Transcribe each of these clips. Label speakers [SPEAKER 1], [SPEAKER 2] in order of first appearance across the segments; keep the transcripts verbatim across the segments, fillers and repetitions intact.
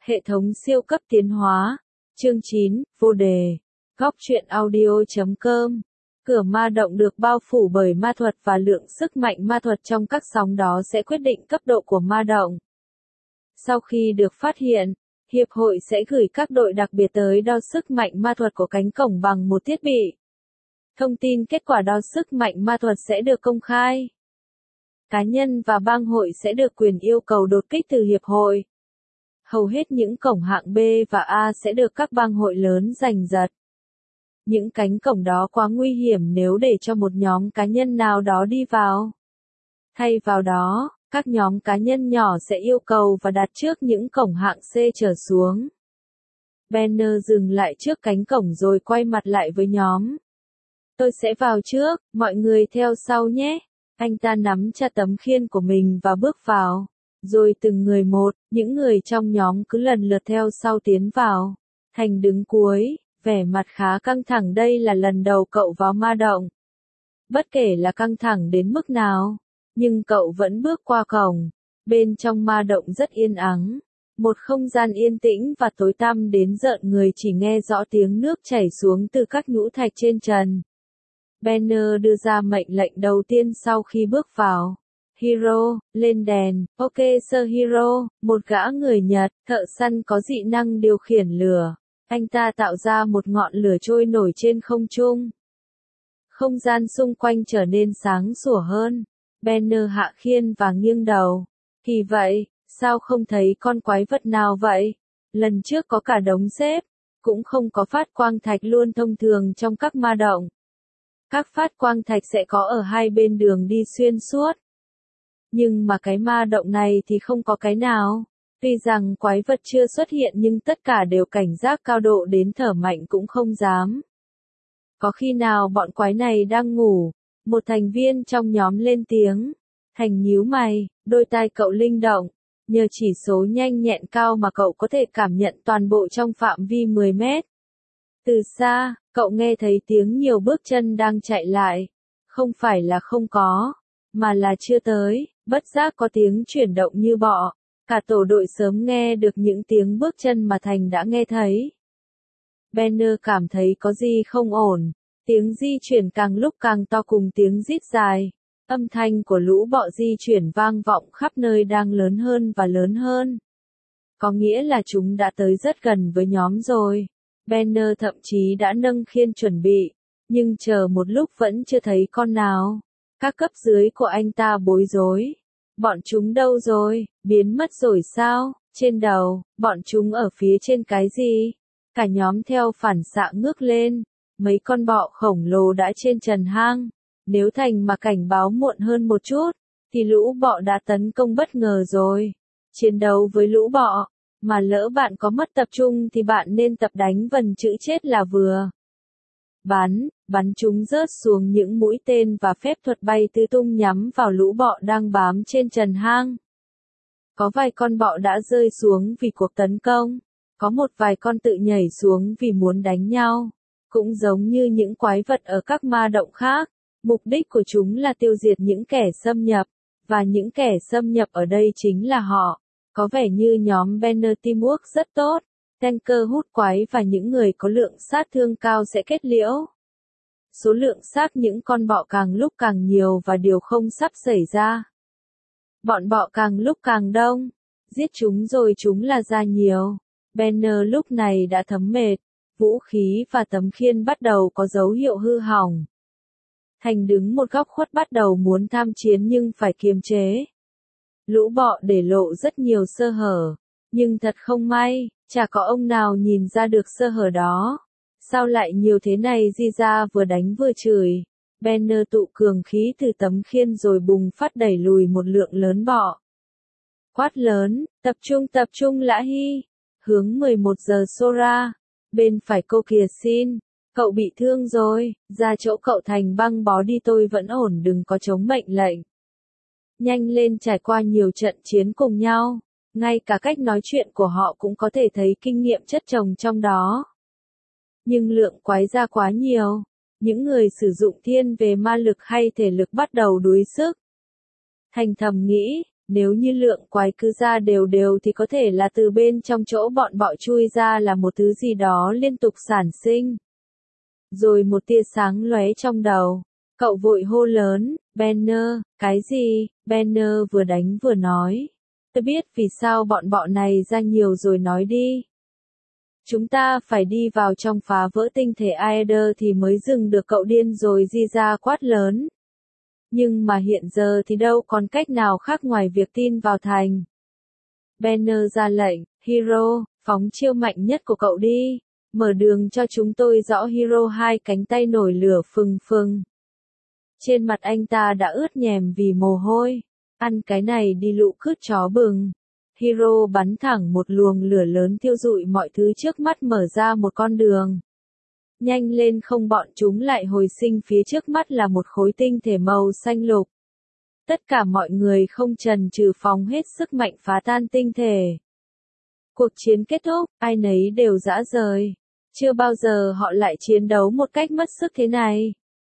[SPEAKER 1] Hệ thống siêu cấp tiến hóa. Chương chín, vô đề. Góc truyện audio chấm com. Cửa ma động được bao phủ bởi ma thuật và lượng sức mạnh ma thuật trong các sóng đó sẽ quyết định cấp độ của ma động. Sau khi được phát hiện, Hiệp hội sẽ gửi các đội đặc biệt tới đo sức mạnh ma thuật của cánh cổng bằng một thiết bị. Thông tin kết quả đo sức mạnh ma thuật sẽ được công khai. Cá nhân và bang hội sẽ được quyền yêu cầu đột kích từ Hiệp hội. Hầu hết những cổng hạng B và A sẽ được các bang hội lớn giành giật. Những cánh cổng đó quá nguy hiểm nếu để cho một nhóm cá nhân nào đó đi vào. Thay vào đó, các nhóm cá nhân nhỏ sẽ yêu cầu và đặt trước những cổng hạng C trở xuống. Banner dừng lại trước cánh cổng rồi quay mặt lại với nhóm. Tôi sẽ vào trước, mọi người theo sau nhé. Anh ta nắm chặt tấm khiên của mình và bước vào. Rồi từng người một, những người trong nhóm cứ lần lượt theo sau tiến vào. Thành đứng cuối, vẻ mặt khá căng thẳng, đây là lần đầu cậu vào ma động. Bất kể là căng thẳng đến mức nào, nhưng cậu vẫn bước qua cổng. Bên trong ma động rất yên ắng. Một không gian yên tĩnh và tối tăm đến rợn người, chỉ nghe rõ tiếng nước chảy xuống từ các nhũ thạch trên trần. Banner đưa ra mệnh lệnh đầu tiên sau khi bước vào. Hero, lên đèn. Ok Sir Hero, một gã người Nhật, thợ săn có dị năng điều khiển lửa. Anh ta tạo ra một ngọn lửa trôi nổi trên không trung. Không gian xung quanh trở nên sáng sủa hơn. Banner hạ khiên và nghiêng đầu. Thì vậy, sao không thấy con quái vật nào vậy? Lần trước có cả đống xếp. Cũng không có phát quang thạch luôn thông thường trong các ma động. Các phát quang thạch sẽ có ở hai bên đường đi xuyên suốt. Nhưng mà cái ma động này thì không có cái nào. Tuy rằng quái vật chưa xuất hiện nhưng tất cả đều cảnh giác cao độ đến thở mạnh cũng không dám. Có khi nào bọn quái này đang ngủ? Một thành viên trong nhóm lên tiếng. Thành nhíu mày, đôi tai cậu linh động. Nhờ chỉ số nhanh nhẹn cao mà cậu có thể cảm nhận toàn bộ trong phạm vi mười mét. Từ xa, cậu nghe thấy tiếng nhiều bước chân đang chạy lại. Không phải là không có, mà là chưa tới. Bất giác có tiếng chuyển động như bọ. Cả tổ đội sớm nghe được những tiếng bước chân mà Thành đã nghe thấy. Banner cảm thấy có gì không ổn. Tiếng di chuyển càng lúc càng to cùng tiếng rít dài. Âm thanh của lũ bọ di chuyển vang vọng khắp nơi đang lớn hơn và lớn hơn. Có nghĩa là chúng đã tới rất gần với nhóm rồi. Banner thậm chí đã nâng khiên chuẩn bị. Nhưng chờ một lúc vẫn chưa thấy con nào. Các cấp dưới của anh ta bối rối. Bọn chúng đâu rồi, biến mất rồi sao? Trên đầu, bọn chúng ở phía trên cái gì? Cả nhóm theo phản xạ ngước lên. Mấy con bọ khổng lồ đã trên trần hang. Nếu Thành mà cảnh báo muộn hơn một chút, thì lũ bọ đã tấn công bất ngờ rồi. Chiến đấu với lũ bọ, mà lỡ bạn có mất tập trung thì bạn nên tập đánh vần chữ chết là vừa. Bắn, bắn chúng rớt xuống những mũi tên và phép thuật bay tứ tung nhắm vào lũ bọ đang bám trên trần hang. Có vài con bọ đã rơi xuống vì cuộc tấn công. Có một vài con tự nhảy xuống vì muốn đánh nhau. Cũng giống như những quái vật ở các ma động khác. Mục đích của chúng là tiêu diệt những kẻ xâm nhập. Và những kẻ xâm nhập ở đây chính là họ. Có vẻ như nhóm Banner Teamwork rất tốt. Tanker hút quái và những người có lượng sát thương cao sẽ kết liễu. Số lượng xác những con bọ càng lúc càng nhiều và điều không sắp xảy ra. Bọn bọ càng lúc càng đông. Giết chúng rồi chúng là ra nhiều. Banner lúc này đã thấm mệt. Vũ khí và tấm khiên bắt đầu có dấu hiệu hư hỏng. Thành đứng một góc khuất bắt đầu muốn tham chiến nhưng phải kiềm chế. Lũ bọ để lộ rất nhiều sơ hở. Nhưng thật không may, chả có ông nào nhìn ra được sơ hở đó. Sao lại nhiều thế này? Di ra vừa đánh vừa chửi. Banner tụ cường khí từ tấm khiên rồi bùng phát đẩy lùi một lượng lớn bọ. Quát lớn, tập trung tập trung Lã Hy. Hướng mười một giờ Sora. Bên phải cô kìa xin. Cậu bị thương rồi, ra chỗ cậu Thành băng bó đi, tôi vẫn ổn, đừng có chống mệnh lệnh. Nhanh lên, trải qua nhiều trận chiến cùng nhau. Ngay cả cách nói chuyện của họ cũng có thể thấy kinh nghiệm chất chồng trong đó. Nhưng lượng quái ra quá nhiều. Những người sử dụng thiên về ma lực hay thể lực bắt đầu đuối sức. Thành thầm nghĩ, Nếu như lượng quái cứ ra đều đều thì có thể là từ bên trong chỗ bọn bọ chui ra là một thứ gì đó liên tục sản sinh. Rồi một tia sáng lóe trong đầu. Cậu vội hô lớn, Banner, cái gì? Banner vừa đánh vừa nói. Tôi biết vì sao bọn bọ này ra nhiều rồi, nói đi. Chúng ta phải đi vào trong phá vỡ tinh thể Aether thì mới dừng được. Cậu điên rồi, Di ra quát lớn. Nhưng mà hiện giờ thì đâu còn cách nào khác ngoài việc tin vào thành. Banner ra lệnh, Hero, phóng chiêu mạnh nhất của cậu đi. Mở đường cho chúng tôi. Rõ Hero hai cánh tay nổi lửa phừng phừng. Trên mặt anh ta đã ướt nhèm vì mồ hôi. Ăn cái này đi lũ cứt chó bừng. Hero bắn thẳng một luồng lửa lớn thiêu rụi mọi thứ trước mắt, mở ra một con đường. Nhanh lên không bọn chúng lại hồi sinh. Phía trước mắt là một khối tinh thể màu xanh lục. Tất cả mọi người không chần chừ phóng hết sức mạnh phá tan tinh thể. Cuộc chiến kết thúc, ai nấy đều rã rời. Chưa bao giờ họ lại chiến đấu một cách mất sức thế này.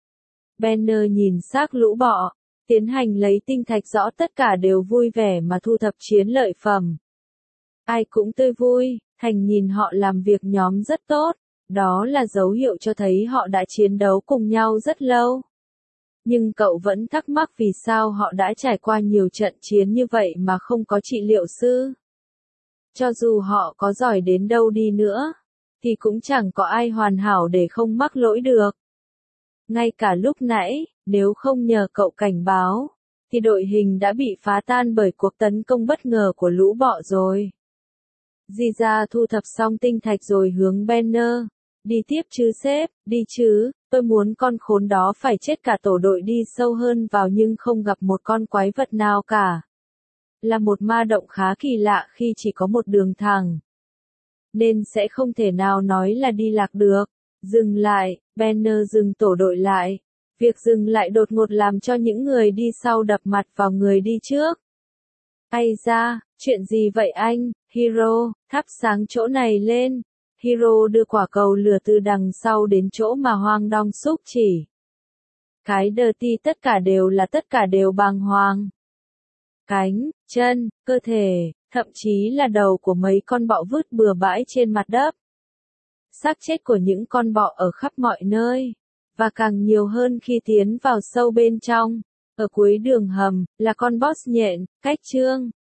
[SPEAKER 1] Banner nhìn xác lũ bọ, tiến hành lấy tinh thạch. Rõ tất cả đều vui vẻ mà thu thập chiến lợi phẩm. Ai cũng tươi vui, Thành nhìn họ làm việc nhóm rất tốt. Đó là dấu hiệu cho thấy họ đã chiến đấu cùng nhau rất lâu. Nhưng cậu vẫn thắc mắc vì sao họ đã trải qua nhiều trận chiến như vậy mà không có trị liệu sư. Cho dù họ có giỏi đến đâu đi nữa, thì cũng chẳng có ai hoàn hảo để không mắc lỗi được. Ngay cả lúc nãy, nếu không nhờ cậu cảnh báo, thì đội hình đã bị phá tan bởi cuộc tấn công bất ngờ của lũ bọ rồi. Di ra thu thập xong tinh thạch rồi hướng Banner. Đi tiếp chứ sếp, đi chứ, tôi muốn con khốn đó phải chết. Cả tổ đội đi sâu hơn vào nhưng không gặp một con quái vật nào cả. Là một ma động khá kỳ lạ khi chỉ có một đường thẳng. Nên sẽ không thể nào nói là đi lạc được. Dừng lại, Banner dừng tổ đội lại. Việc dừng lại đột ngột làm cho những người đi sau đập mặt vào người đi trước. Ây da, chuyện gì vậy anh? Hero, thắp sáng chỗ này lên. Hero đưa quả cầu lửa từ đằng sau đến chỗ mà Hoang Dong Suk chỉ. Cái Dirty tất cả đều là tất cả đều bàng hoàng. Cánh, chân, cơ thể, thậm chí là đầu của mấy con bọ vứt bừa bãi trên mặt đất. Xác chết của những con bọ ở khắp mọi nơi. Và càng nhiều hơn khi tiến vào sâu bên trong. Ở cuối đường hầm, là con boss nhện, cách Trương.